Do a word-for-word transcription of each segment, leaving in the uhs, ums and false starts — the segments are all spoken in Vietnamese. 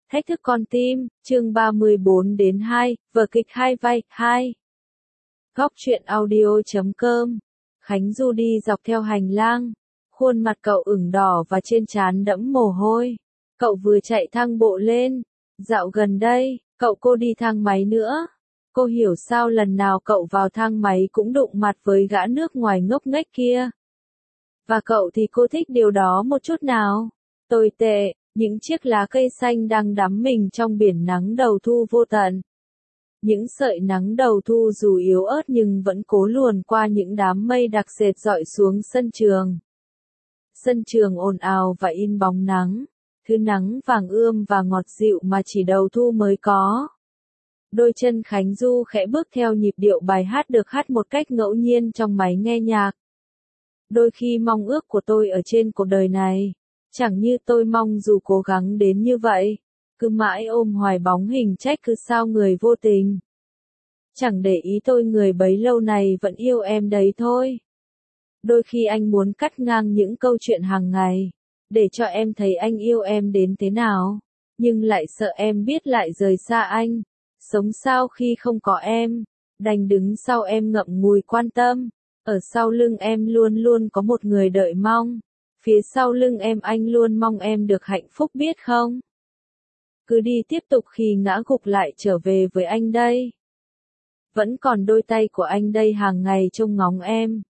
Thách thức con tim, chương ba mươi bốn đến hai, vở kịch hai vai, hai. Góc truyện audio.com. Khánh Du đi dọc theo hành lang. Khuôn mặt cậu ửng đỏ và trên trán đẫm mồ hôi. Cậu vừa chạy thang bộ lên. Dạo gần đây, cậu cô đi thang máy nữa. Cô hiểu sao lần nào cậu vào thang máy cũng đụng mặt với gã nước ngoài ngốc nghếch kia. Và cậu thì cô thích điều đó một chút nào. Tồi tệ. Những chiếc lá cây xanh đang đắm mình trong biển nắng đầu thu vô tận. Những sợi nắng đầu thu dù yếu ớt nhưng vẫn cố luồn qua những đám mây đặc sệt dọi xuống sân trường. Sân trường ồn ào và in bóng nắng, thứ nắng vàng ươm và ngọt dịu mà chỉ đầu thu mới có. Đôi chân Khánh Du khẽ bước theo nhịp điệu bài hát được hát một cách ngẫu nhiên trong máy nghe nhạc. Đôi khi mong ước của tôi ở trên cuộc đời này. Chẳng như tôi mong dù cố gắng đến như vậy, cứ mãi ôm hoài bóng hình trách cứ sao người vô tình. Chẳng để ý tôi người bấy lâu này vẫn yêu em đấy thôi. Đôi khi anh muốn cắt ngang những câu chuyện hàng ngày, để cho em thấy anh yêu em đến thế nào, nhưng lại sợ em biết lại rời xa anh. Sống sao khi không có em, đành đứng sau em ngậm ngùi quan tâm, ở sau lưng em luôn luôn có một người đợi mong. Phía sau lưng em anh luôn mong em được hạnh phúc biết không? Cứ đi tiếp tục khi ngã gục lại trở về với anh đây. Vẫn còn đôi tay của anh đây hàng ngày trông ngóng em.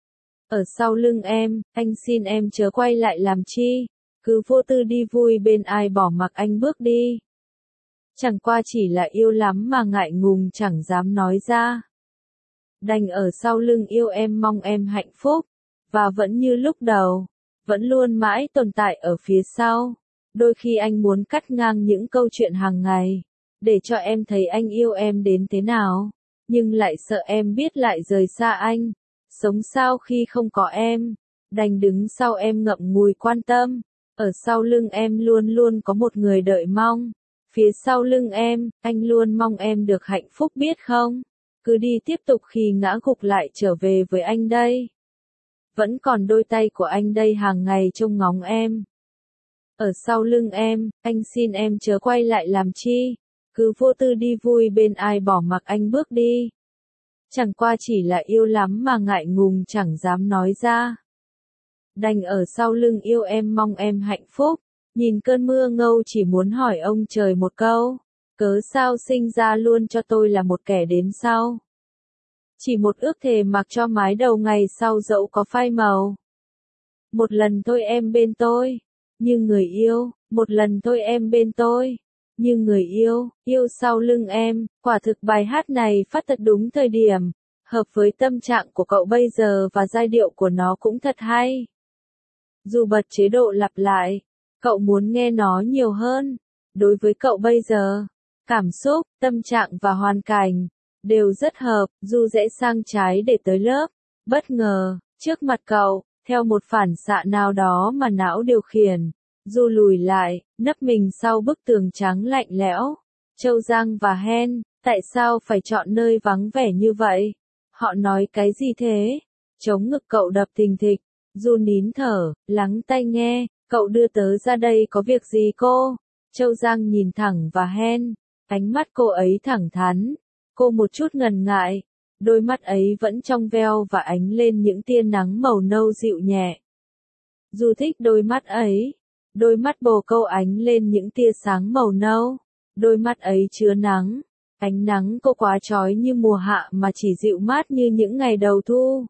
Ở sau lưng em, anh xin em chớ quay lại làm chi, cứ vô tư đi vui bên ai bỏ mặc anh bước đi. Chẳng qua chỉ là yêu lắm mà ngại ngùng chẳng dám nói ra. Đành ở sau lưng yêu em mong em hạnh phúc, và vẫn như lúc đầu. Vẫn luôn mãi tồn tại ở phía sau. Đôi khi anh muốn cắt ngang những câu chuyện hàng ngày, để cho em thấy anh yêu em đến thế nào, nhưng lại sợ em biết lại rời xa anh. Sống sao khi không có em, đành đứng sau em ngậm ngùi quan tâm, ở sau lưng em luôn luôn có một người đợi mong. Phía sau lưng em, anh luôn mong em được hạnh phúc biết không? Cứ đi tiếp tục khi ngã gục lại trở về với anh đây. Vẫn còn đôi tay của anh đây hàng ngày trông ngóng em. Ở sau lưng em, anh xin em chớ quay lại làm chi, cứ vô tư đi vui bên ai bỏ mặc anh bước đi. Chẳng qua chỉ là yêu lắm mà ngại ngùng chẳng dám nói ra. Đành ở sau lưng yêu em mong em hạnh phúc, nhìn cơn mưa ngâu chỉ muốn hỏi ông trời một câu, cớ sao sinh ra luôn cho tôi là một kẻ đến sau. Chỉ một ước thề mặc cho mái đầu ngày sau dẫu có phai màu. Một lần thôi em bên tôi, như người yêu, một lần thôi em bên tôi, như người yêu, yêu sau lưng em. Quả thực bài hát này phát thật đúng thời điểm, hợp với tâm trạng của cậu bây giờ và giai điệu của nó cũng thật hay. Dù bật chế độ lặp lại, cậu muốn nghe nó nhiều hơn. Đối với cậu bây giờ, cảm xúc, tâm trạng và hoàn cảnh đều rất hợp. Du rẽ sang trái để tới lớp. Bất ngờ, trước mặt cậu, theo một phản xạ nào đó mà não điều khiển, Du lùi lại, nấp mình sau bức tường trắng lạnh lẽo. Châu Giang và Hen, tại sao phải chọn nơi vắng vẻ như vậy? Họ nói cái gì thế? Chống ngực cậu đập thình thịch. Du nín thở, lắng tai nghe. Cậu đưa tớ ra đây có việc gì cô? Châu Giang nhìn thẳng vào Hen, ánh mắt cô ấy thẳng thắn. Cô một chút ngần ngại, đôi mắt ấy vẫn trong veo và ánh lên những tia nắng màu nâu dịu nhẹ. Du thích đôi mắt ấy, đôi mắt bồ câu ánh lên những tia sáng màu nâu, đôi mắt ấy chứa nắng, ánh nắng cô quá chói như mùa hạ mà chỉ dịu mát như những ngày đầu thu.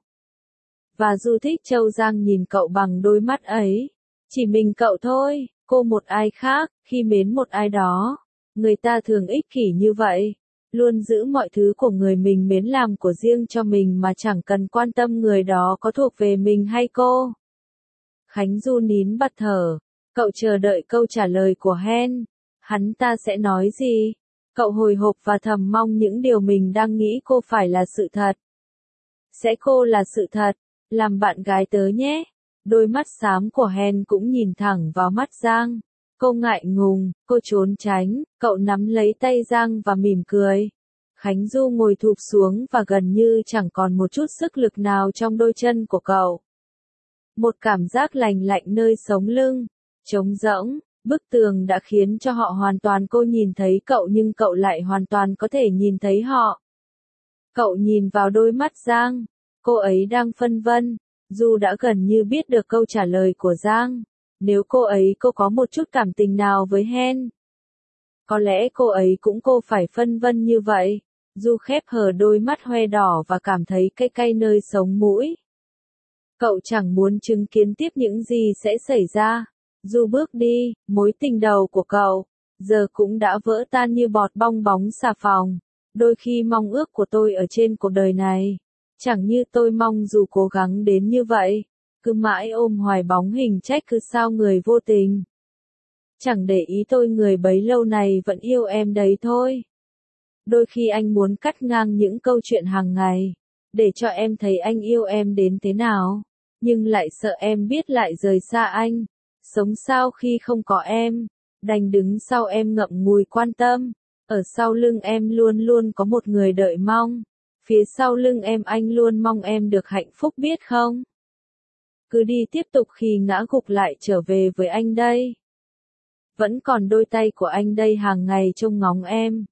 Và Du thích Châu Giang nhìn cậu bằng đôi mắt ấy, chỉ mình cậu thôi, cô một ai khác, khi mến một ai đó, người ta thường ích kỷ như vậy. Luôn giữ mọi thứ của người mình mến làm của riêng cho mình mà chẳng cần quan tâm người đó có thuộc về mình hay cô. Khánh Du nín bặt thở, cậu chờ đợi câu trả lời của Hen. Hắn ta sẽ nói gì? Cậu hồi hộp và thầm mong những điều mình đang nghĩ cô phải là sự thật. Sẽ cô là sự thật, làm bạn gái tớ nhé. Đôi mắt xám của Hen cũng nhìn thẳng vào mắt Giang. Cô ngại ngùng, cô trốn tránh, cậu nắm lấy tay Giang và mỉm cười. Khánh Du ngồi thụp xuống và gần như chẳng còn một chút sức lực nào trong đôi chân của cậu. Một cảm giác lành lạnh nơi sống lưng, trống rỗng, Bức tường đã khiến cho họ hoàn toàn cô nhìn thấy cậu nhưng cậu lại hoàn toàn có thể nhìn thấy họ. Cậu nhìn vào đôi mắt Giang, cô ấy đang phân vân, dù đã gần như biết được câu trả lời của Giang. Nếu cô ấy cô có một chút cảm tình nào với Hen, có lẽ cô ấy cũng cô phải phân vân như vậy. Du khép hờ đôi mắt hoe đỏ và cảm thấy cay cay nơi sống mũi. Cậu chẳng muốn chứng kiến tiếp những gì sẽ xảy ra. Du bước đi, mối tình đầu của cậu, giờ cũng đã vỡ tan như bọt bong bóng xà phòng. Đôi khi mong ước của tôi ở trên cuộc đời này, chẳng như tôi mong dù cố gắng đến như vậy, cứ mãi ôm hoài bóng hình trách cứ sao người vô tình. Chẳng để ý tôi người bấy lâu này vẫn yêu em đấy thôi. Đôi khi anh muốn cắt ngang những câu chuyện hàng ngày, để cho em thấy anh yêu em đến thế nào, nhưng lại sợ em biết lại rời xa anh. Sống sao khi không có em, đành đứng sau em ngậm ngùi quan tâm. Ở sau lưng em luôn luôn có một người đợi mong. Phía sau lưng em anh luôn mong em được hạnh phúc biết không? Cứ đi tiếp tục khi ngã gục lại trở về với anh đây. Vẫn còn đôi tay của anh đây hàng ngày trông ngóng em.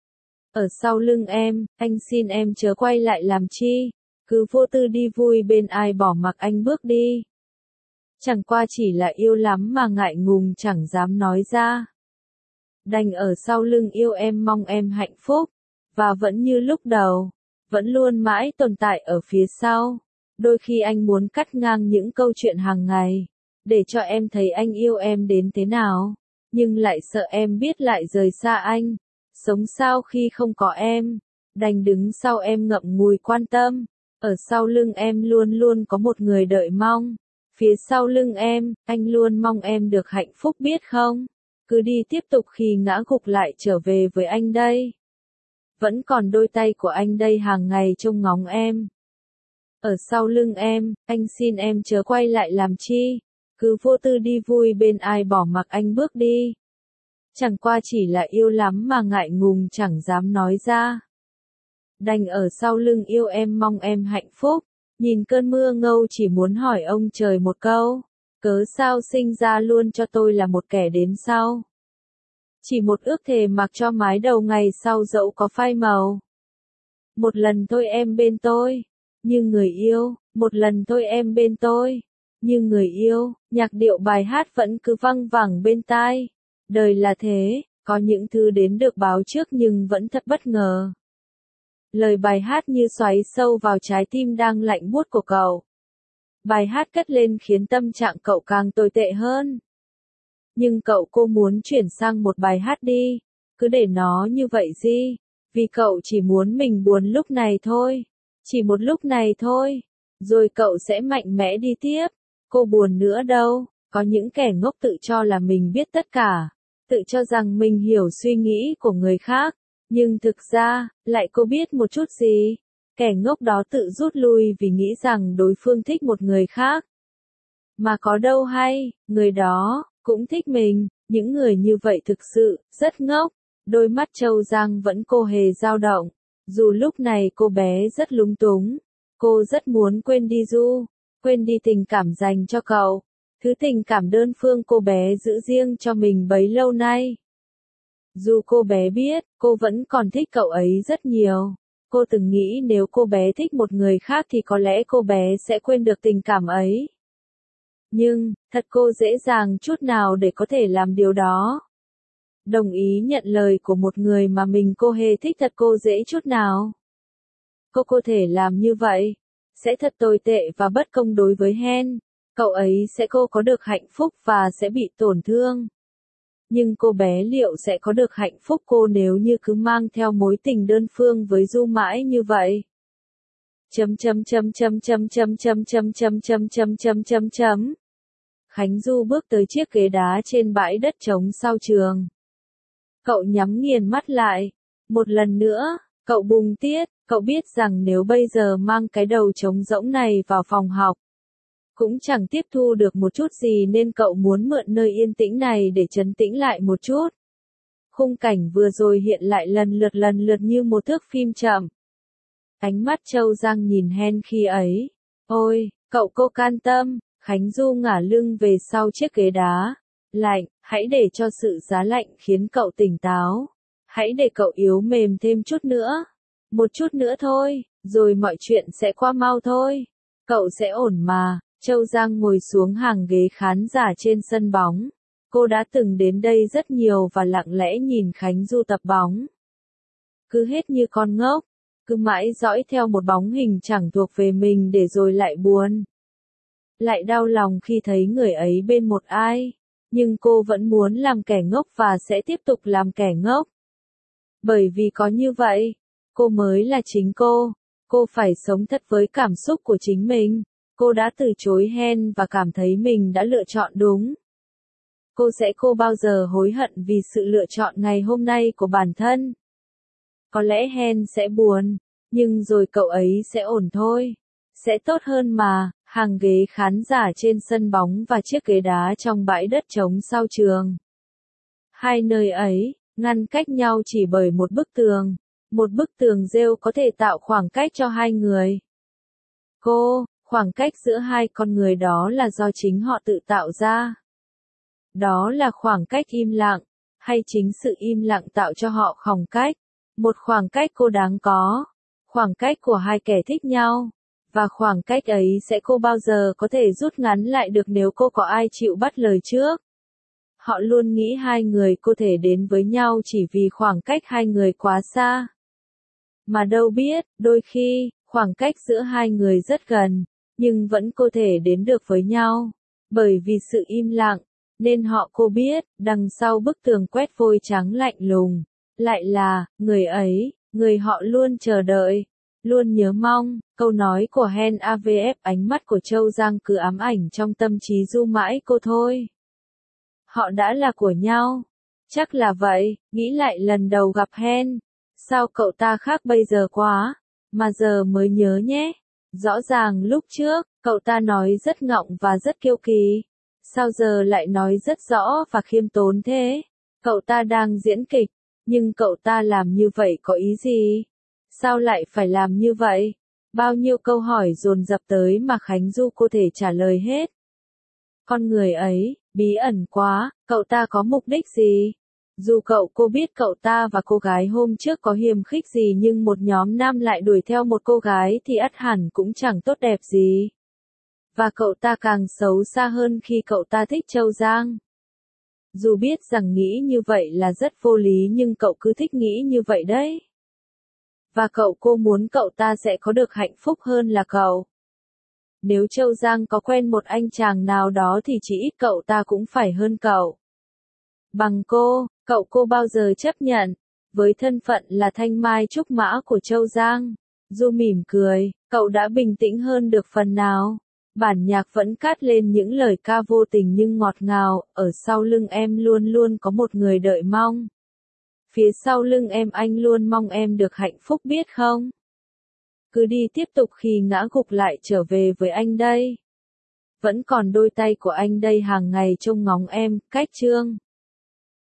Ở sau lưng em, anh xin em chớ quay lại làm chi. Cứ vô tư đi vui bên ai bỏ mặc anh bước đi. Chẳng qua chỉ là yêu lắm mà ngại ngùng chẳng dám nói ra. Đành ở sau lưng yêu em mong em hạnh phúc. Và vẫn như lúc đầu, vẫn luôn mãi tồn tại ở phía sau. Đôi khi anh muốn cắt ngang những câu chuyện hàng ngày, để cho em thấy anh yêu em đến thế nào, nhưng lại sợ em biết lại rời xa anh. Sống sao khi không có em, đành đứng sau em ngậm ngùi quan tâm. Ở sau lưng em luôn luôn có một người đợi mong. Phía sau lưng em, anh luôn mong em được hạnh phúc biết không? Cứ đi tiếp tục khi ngã gục lại trở về với anh đây. Vẫn còn đôi tay của anh đây hàng ngày trông ngóng em. Ở sau lưng em, anh xin em chớ quay lại làm chi. Cứ vô tư đi vui bên ai bỏ mặc anh bước đi. Chẳng qua chỉ là yêu lắm mà ngại ngùng chẳng dám nói ra. Đành ở sau lưng yêu em mong em hạnh phúc. Nhìn cơn mưa ngâu chỉ muốn hỏi ông trời một câu. Cớ sao sinh ra luôn cho tôi là một kẻ đến sau. Chỉ một ước thề mặc cho mái đầu ngày sau dẫu có phai màu. Một lần thôi em bên tôi, như người yêu. Một lần thôi em bên tôi, như người yêu. Nhạc điệu bài hát vẫn cứ văng vẳng bên tai. Đời là thế, có những thứ đến được báo trước nhưng vẫn thật bất ngờ. Lời bài hát như xoáy sâu vào trái tim đang lạnh buốt của cậu. Bài hát cất lên khiến tâm trạng cậu càng tồi tệ hơn. Nhưng cậu cô muốn chuyển sang một bài hát đi. Cứ để nó như vậy đi. Vì cậu chỉ muốn mình buồn lúc này thôi. Chỉ một lúc này thôi. Rồi cậu sẽ mạnh mẽ đi tiếp. Cô buồn nữa đâu. Có những kẻ ngốc tự cho là mình biết tất cả. Tự cho rằng mình hiểu suy nghĩ của người khác. Nhưng thực ra, lại cô biết một chút gì. Kẻ ngốc đó tự rút lui vì nghĩ rằng đối phương thích một người khác. Mà có đâu hay, người đó cũng thích mình. Những người như vậy thực sự rất ngốc. Đôi mắt Châu Giang vẫn cô hề dao động. Dù lúc này cô bé rất lúng túng. Cô rất muốn quên đi Du, quên đi tình cảm dành cho cậu. Thứ tình cảm đơn phương cô bé giữ riêng cho mình bấy lâu nay. Dù cô bé biết, cô vẫn còn thích cậu ấy rất nhiều. Cô từng nghĩ nếu cô bé thích một người khác thì có lẽ cô bé sẽ quên được tình cảm ấy. Nhưng, thật cô dễ dàng chút nào để có thể làm điều đó. Đồng ý nhận lời của một người mà mình cô hề thích thật cô dễ chút nào. Cô có thể làm như vậy, sẽ thật tồi tệ và bất công đối với Hen. Cậu ấy sẽ cô có được hạnh phúc và sẽ bị tổn thương. Nhưng cô bé liệu sẽ có được hạnh phúc cô nếu như cứ mang theo mối tình đơn phương với Du mãi như vậy? Chấm chấm chấm chấm chấm chấm chấm chấm chấm chấm chấm chấm chấm chấm. Khánh Du bước tới chiếc ghế đá trên bãi đất trống sau trường. Cậu nhắm nghiền mắt lại. Một lần nữa, cậu bùng tiết, cậu biết rằng nếu bây giờ mang cái đầu trống rỗng này vào phòng học, cũng chẳng tiếp thu được một chút gì nên cậu muốn mượn nơi yên tĩnh này để trấn tĩnh lại một chút. Khung cảnh vừa rồi hiện lại lần lượt lần lượt như một thước phim chậm. Ánh mắt Châu Giang nhìn Hen khi ấy. Ôi, cậu cô can tâm. Khánh Du ngả lưng về sau chiếc ghế đá. Lạnh, Hãy để cho sự giá lạnh khiến cậu tỉnh táo. Hãy để cậu yếu mềm thêm chút nữa. Một chút nữa thôi, rồi mọi chuyện sẽ qua mau thôi. Cậu sẽ ổn mà. Châu Giang ngồi xuống hàng ghế khán giả trên sân bóng. Cô đã từng đến đây rất nhiều và lặng lẽ nhìn Khánh Du tập bóng. Cứ hết như con ngốc, cứ mãi dõi theo một bóng hình chẳng thuộc về mình để rồi lại buồn. Lại đau lòng khi thấy người ấy bên một ai. Nhưng cô vẫn muốn làm kẻ ngốc và sẽ tiếp tục làm kẻ ngốc. Bởi vì có như vậy, cô mới là chính cô. Cô phải sống thật với cảm xúc của chính mình. Cô đã từ chối Hen và cảm thấy mình đã lựa chọn đúng. Cô sẽ không bao giờ hối hận vì sự lựa chọn ngày hôm nay của bản thân. Có lẽ Hen sẽ buồn, nhưng rồi cậu ấy sẽ ổn thôi. Sẽ tốt hơn mà. Hàng ghế khán giả trên sân bóng và chiếc ghế đá trong bãi đất trống sau trường. Hai nơi ấy, ngăn cách nhau chỉ bởi một bức tường. Một bức tường rêu có thể tạo khoảng cách cho hai người. Cô, khoảng cách giữa hai con người đó là do chính họ tự tạo ra. Đó là khoảng cách im lặng, hay chính sự im lặng tạo cho họ khoảng cách. Một khoảng cách cô đáng có. Khoảng cách của hai kẻ thích nhau. Và khoảng cách ấy sẽ không bao giờ có thể rút ngắn lại được nếu cô có ai chịu bắt lời trước. Họ luôn nghĩ hai người có thể đến với nhau chỉ vì khoảng cách hai người quá xa. Mà đâu biết, đôi khi, khoảng cách giữa hai người rất gần, nhưng vẫn có thể đến được với nhau. Bởi vì sự im lặng, nên họ cô biết, đằng sau bức tường quét vôi trắng lạnh lùng, lại là, người ấy, người họ luôn chờ đợi. Luôn nhớ mong, câu nói của Hen a vê ép ánh mắt của Châu Giang cứ ám ảnh trong tâm trí Du mãi cô thôi. Họ đã là của nhau. Chắc là vậy, nghĩ lại lần đầu gặp Hen. Sao cậu ta khác bây giờ quá, mà giờ mới nhớ nhé. Rõ ràng lúc trước, cậu ta nói rất ngọng và rất kiêu kỳ. Sao giờ lại nói rất rõ và khiêm tốn thế? Cậu ta đang diễn kịch, nhưng cậu ta làm như vậy có ý gì? Sao lại phải làm như vậy? Bao nhiêu câu hỏi dồn dập tới mà Khánh Du có thể trả lời hết. Con người ấy, bí ẩn quá, cậu ta có mục đích gì? Dù cậu cô biết cậu ta và cô gái hôm trước có hiềm khích gì nhưng một nhóm nam lại đuổi theo một cô gái thì ắt hẳn cũng chẳng tốt đẹp gì. Và cậu ta càng xấu xa hơn khi cậu ta thích Châu Giang. Dù biết rằng nghĩ như vậy là rất vô lý nhưng cậu cứ thích nghĩ như vậy đấy. Và cậu cô muốn cậu ta sẽ có được hạnh phúc hơn là cậu. Nếu Châu Giang có quen một anh chàng nào đó thì chỉ ít cậu ta cũng phải hơn cậu. Bằng cô, cậu cô bao giờ chấp nhận, với thân phận là thanh mai trúc mã của Châu Giang. Du mỉm cười, cậu đã bình tĩnh hơn được phần nào. Bản nhạc vẫn cát lên những lời ca vô tình nhưng ngọt ngào, ở sau lưng em luôn luôn có một người đợi mong. Phía sau lưng em anh luôn mong em được hạnh phúc biết không? Cứ đi tiếp tục khi ngã gục lại trở về với anh đây. Vẫn còn đôi tay của anh đây hàng ngày trông ngóng em, cách chương.